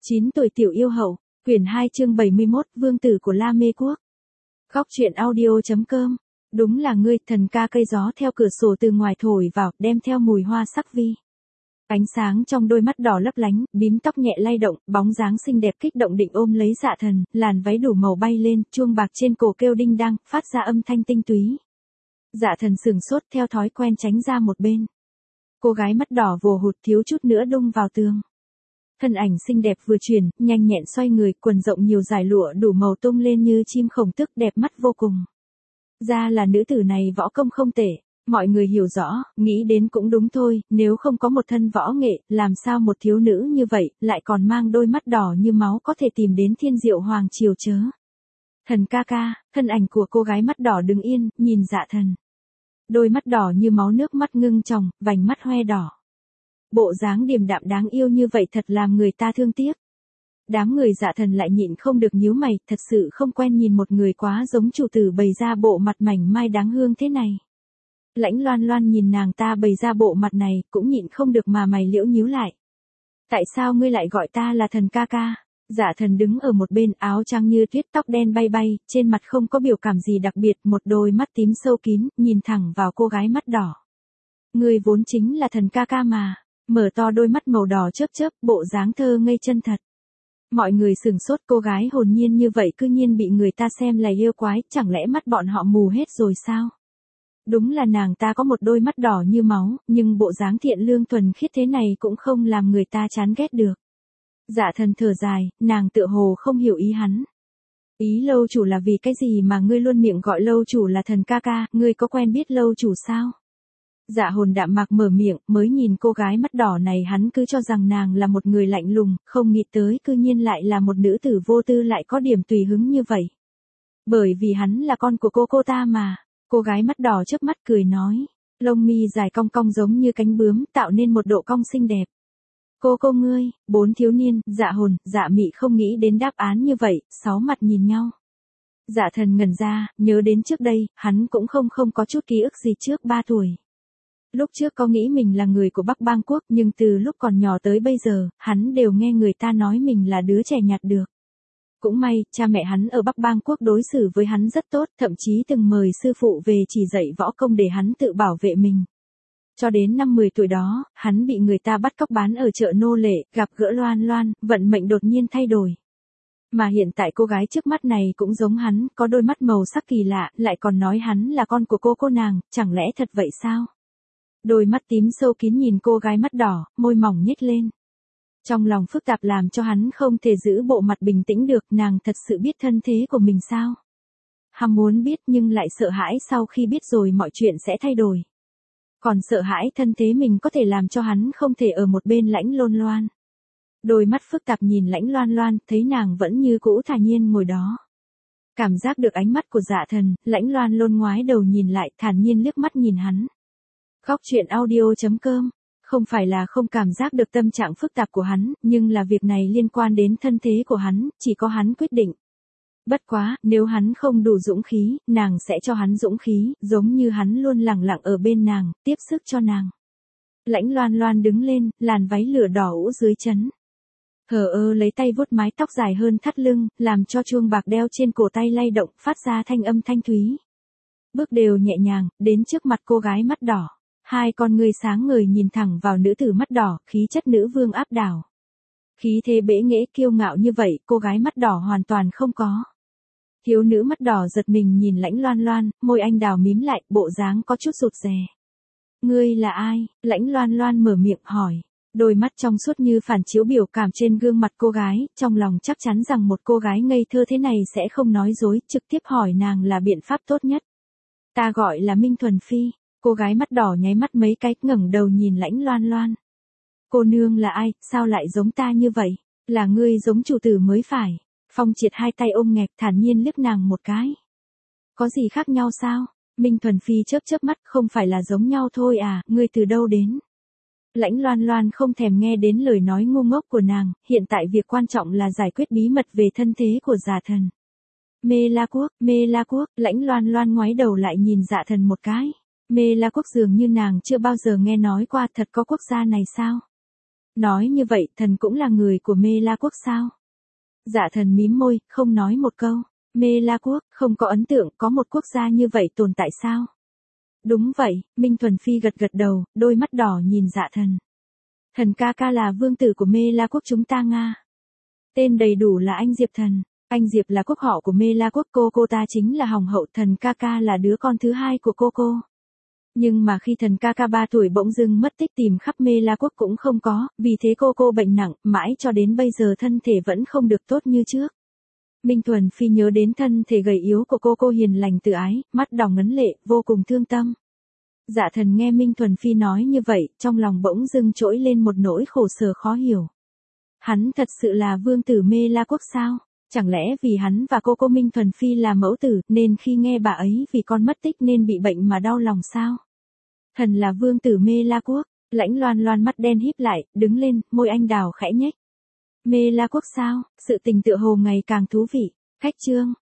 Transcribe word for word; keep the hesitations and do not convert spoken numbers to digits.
chín tuổi tiểu yêu hậu, quyển hai chương bảy mươi mốt, vương tử của La Mê Quốc. Góc truyện audio.com. Đúng là ngươi, thần ca. Cây gió theo cửa sổ từ ngoài thổi vào, đem theo mùi hoa sắc vi. Ánh sáng trong đôi mắt đỏ lấp lánh, bím tóc nhẹ lay động, bóng dáng xinh đẹp kích động định ôm lấy Dạ Thần, làn váy đủ màu bay lên, chuông bạc trên cổ kêu đinh đăng, phát ra âm thanh tinh túy. Dạ Thần sừng sốt theo thói quen tránh ra một bên. Cô gái mắt đỏ vồ hụt thiếu chút nữa đung vào tường. Thân ảnh xinh đẹp vừa chuyển, nhanh nhẹn xoay người, quần rộng nhiều dải lụa đủ màu tung lên như chim khổng tước, đẹp mắt vô cùng. Ra là nữ tử này võ công không tệ, mọi người hiểu rõ, nghĩ đến cũng đúng thôi, nếu không có một thân võ nghệ, làm sao một thiếu nữ như vậy, lại còn mang đôi mắt đỏ như máu có thể tìm đến thiên diệu hoàng triều chớ. Thần ca ca, thân ảnh của cô gái mắt đỏ đứng yên, nhìn Dạ Thần. Đôi mắt đỏ như máu, nước mắt ngưng tròng, vành mắt hoe đỏ. Bộ dáng điềm đạm đáng yêu như vậy thật làm người ta thương tiếc. Đám người Dạ Thần lại nhịn không được nhíu mày, thật sự không quen nhìn một người quá giống chủ tử bày ra bộ mặt mảnh mai đáng hương thế này. Lãnh Loan Loan nhìn nàng ta bày ra bộ mặt này, cũng nhịn không được mà mày liễu nhíu lại. Tại sao ngươi lại gọi ta là thần ca ca? Dạ Thần đứng ở một bên, áo trắng như tuyết, tóc đen bay bay, trên mặt không có biểu cảm gì đặc biệt, một đôi mắt tím sâu kín, nhìn thẳng vào cô gái mắt đỏ. Ngươi vốn chính là thần ca ca mà. Mở to đôi mắt màu đỏ chớp chớp, bộ dáng thơ ngây chân thật. Mọi người sừng sốt, cô gái hồn nhiên như vậy cư nhiên bị người ta xem là yêu quái, chẳng lẽ mắt bọn họ mù hết rồi sao? Đúng là nàng ta có một đôi mắt đỏ như máu, nhưng bộ dáng thiện lương thuần khiết thế này cũng không làm người ta chán ghét được. Dạ Thần thở dài, nàng tựa hồ không hiểu ý hắn. Ý lâu chủ là vì cái gì mà ngươi luôn miệng gọi lâu chủ là thần ca ca, ngươi có quen biết lâu chủ sao? Dạ Hồn đạm mạc mở miệng, mới nhìn cô gái mắt đỏ này hắn cứ cho rằng nàng là một người lạnh lùng, không nghĩ tới cư nhiên lại là một nữ tử vô tư lại có điểm tùy hứng như vậy. Bởi vì hắn là con của cô cô ta mà. Cô gái mắt đỏ chớp mắt cười nói, lông mi dài cong cong giống như cánh bướm, tạo nên một độ cong xinh đẹp. Cô cô ngươi, bốn thiếu niên, Dạ Hồn, Dạ Mị không nghĩ đến đáp án như vậy, sáu mặt nhìn nhau. Dạ Thần ngẩn ra, nhớ đến trước đây, hắn cũng không không có chút ký ức gì trước ba tuổi. Lúc trước có nghĩ mình là người của Bắc Bang Quốc, nhưng từ lúc còn nhỏ tới bây giờ, hắn đều nghe người ta nói mình là đứa trẻ nhặt được. Cũng may, cha mẹ hắn ở Bắc Bang Quốc đối xử với hắn rất tốt, thậm chí từng mời sư phụ về chỉ dạy võ công để hắn tự bảo vệ mình. Cho đến năm mười tuổi đó, hắn bị người ta bắt cóc bán ở chợ nô lệ, gặp gỡ Loan Loan, vận mệnh đột nhiên thay đổi. Mà hiện tại cô gái trước mắt này cũng giống hắn, có đôi mắt màu sắc kỳ lạ, lại còn nói hắn là con của cô cô nàng, chẳng lẽ thật vậy sao? Đôi mắt tím sâu kín nhìn cô gái mắt đỏ, môi mỏng nhếch lên. Trong lòng phức tạp làm cho hắn không thể giữ bộ mặt bình tĩnh được, nàng thật sự biết thân thế của mình sao? Hắn muốn biết nhưng lại sợ hãi sau khi biết rồi mọi chuyện sẽ thay đổi. Còn sợ hãi thân thế mình có thể làm cho hắn không thể ở một bên Lãnh Loan Loan. Đôi mắt phức tạp nhìn Lãnh Loan Loan, thấy nàng vẫn như cũ thản nhiên ngồi đó. Cảm giác được ánh mắt của Dạ Thần, Lãnh Loan Loan ngoái đầu nhìn lại, thản nhiên liếc mắt nhìn hắn. Góc truyện audio.com. Không phải là không cảm giác được tâm trạng phức tạp của hắn, nhưng là việc này liên quan đến thân thế của hắn, chỉ có hắn quyết định. Bất quá, nếu hắn không đủ dũng khí, nàng sẽ cho hắn dũng khí, giống như hắn luôn lẳng lặng ở bên nàng, tiếp sức cho nàng. Lãnh Loan Loan đứng lên, làn váy lửa đỏ ũ dưới chân. Hờ ơ lấy tay vuốt mái tóc dài hơn thắt lưng, làm cho chuông bạc đeo trên cổ tay lay động, phát ra thanh âm thanh thúy. Bước đều nhẹ nhàng, đến trước mặt cô gái mắt đỏ. Hai con người sáng ngời nhìn thẳng vào nữ tử mắt đỏ, khí chất nữ vương áp đảo. Khí thế bẽ nghễ kiêu ngạo như vậy, cô gái mắt đỏ hoàn toàn không có. Thiếu nữ mắt đỏ giật mình nhìn Lãnh Loan Loan, môi anh đào mím lại, bộ dáng có chút rụt rè. Ngươi là ai? Lãnh Loan Loan mở miệng hỏi. Đôi mắt trong suốt như phản chiếu biểu cảm trên gương mặt cô gái, trong lòng chắc chắn rằng một cô gái ngây thơ thế này sẽ không nói dối, trực tiếp hỏi nàng là biện pháp tốt nhất. Ta gọi là Minh Thuần Phi. Cô gái mắt đỏ nháy mắt mấy cái, ngẩng đầu nhìn Lãnh Loan Loan. Cô nương là ai, sao lại giống ta như vậy? Là ngươi giống chủ tử mới phải. Phong Triệt hai tay ôm nghẹt, thản nhiên liếc nàng một cái. Có gì khác nhau sao? Minh Thuần Phi chớp chớp mắt, không phải là giống nhau thôi à, ngươi từ đâu đến? Lãnh Loan Loan không thèm nghe đến lời nói ngu ngốc của nàng, hiện tại việc quan trọng là giải quyết bí mật về thân thế của Dạ Thần. Mê La Quốc, Mê La Quốc, Lãnh Loan Loan ngoái đầu lại nhìn Dạ Thần một cái. Mê La Quốc dường như nàng chưa bao giờ nghe nói qua, thật có quốc gia này sao? Nói như vậy, thần cũng là người của Mê La Quốc sao? Dạ thần mím môi, không nói một câu. Mê La Quốc, không có ấn tượng có một quốc gia như vậy tồn tại sao? Đúng vậy, Minh Thuần Phi gật gật đầu, đôi mắt đỏ nhìn dạ thần. Thần ca ca là vương tử của Mê La Quốc chúng ta Nga. Tên đầy đủ là anh Diệp Thần. Anh Diệp là quốc họ của Mê La Quốc, cô cô ta chính là Hồng Hậu, thần ca ca là đứa con thứ hai của cô cô. Nhưng mà khi thần ca ca ba tuổi bỗng dưng mất tích tìm khắp Mê La Quốc cũng không có, vì thế cô cô bệnh nặng, mãi cho đến bây giờ thân thể vẫn không được tốt như trước. Minh Thuần Phi nhớ đến thân thể gầy yếu của cô cô hiền lành từ ái, mắt đỏ ngấn lệ, vô cùng thương tâm. Dạ thần nghe Minh Thuần Phi nói như vậy, trong lòng bỗng dưng trỗi lên một nỗi khổ sở khó hiểu. Hắn thật sự là vương tử Mê La Quốc sao? Chẳng lẽ vì hắn và cô cô Minh Thuần Phi là mẫu tử, nên khi nghe bà ấy vì con mất tích nên bị bệnh mà đau lòng sao? Thần là vương tử Mê La Quốc, Lãnh Loan Loan mắt đen híp lại, đứng lên, môi anh đào khẽ nhếch. Mê La Quốc sao? Sự tình tựa hồ ngày càng thú vị. Khách chương.